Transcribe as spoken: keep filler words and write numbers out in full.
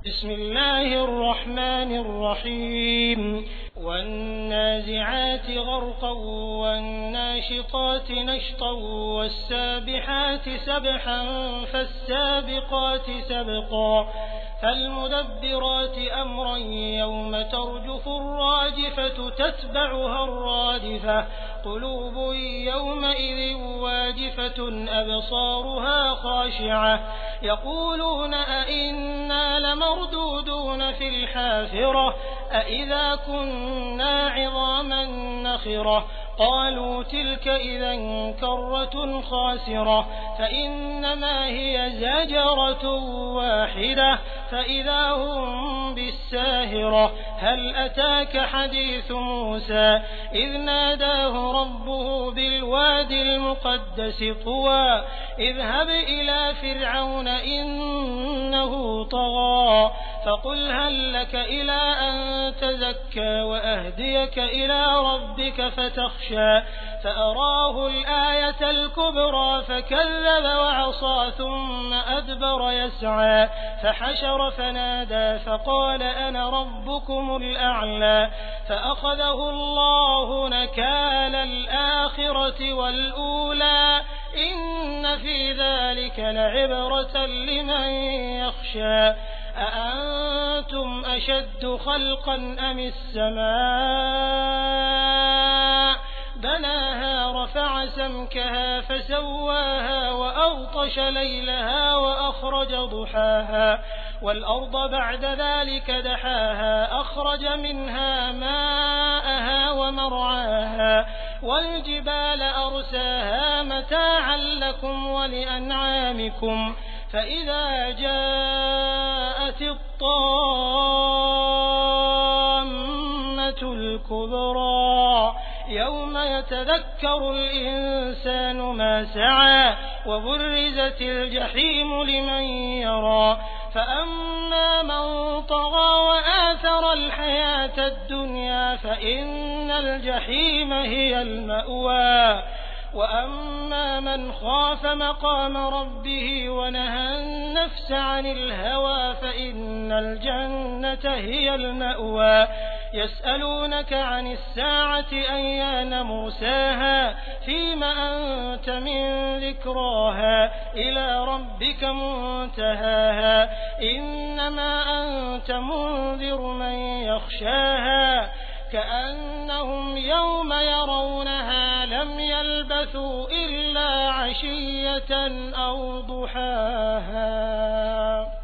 بسم الله الرحمن الرحيم والنازعات غرقا والناشطات نشطا والسابحات سبحا فالسابقات سبقا فالمدبرات أمرا يوم ترجف الراجفة تتبعها الرادفة قلوب يومئذ واجفة أبصارها خاشعة يقولون أئنا لمردودون في الحافرة أئذا كنا عظاما نخرة قالوا تلك إذا كرة خاسرة فإنما هي زجرة واحدة فإذا هم بالساهرة هل أتاك حديث موسى إذ ناداه ربه بالوادي المقدس طوى اذهب إلى فرعون إنه طغى فقل هل لك إلى أن تزكى وأهديك إلى ربك فتخشى فأراه الآية الكبرى فكذب وعصى ثم أدبر يسعى فحشر فنادى فقال أنا ربكم الأعلى فأخذه الله نكال الآخرة والأولى إن في ذلك لعبرة لمن يخشى أأنتم أشد خلقا أم السماء بناها رفع سمكها فسواها وأغطش ليلها وأخرج ضحاها والأرض بعد ذلك دحاها أخرج منها ماءها ومرعاها والجبال أرساها متاعا لكم ولأنعامكم فإذا جاءت الطامة الكبرى يوم يتذكر الإنسان ما سعى وبرزت الجحيم لمن يرى فأما من طغى وآثر الحياة الدنيا فإن الجحيم هي المأوى وأما من خاف مقام ربه ونهى النفس عن الهوى فإن الجنة هي المأوى يسألونك عن الساعة أيان مرساها فيم أنت من ذكراها إلى ربك منتهاها إنما أنت منذر من يخشاها كأنهم يوم يرونها لم يلبثوا إلا عشية أو ضحاها.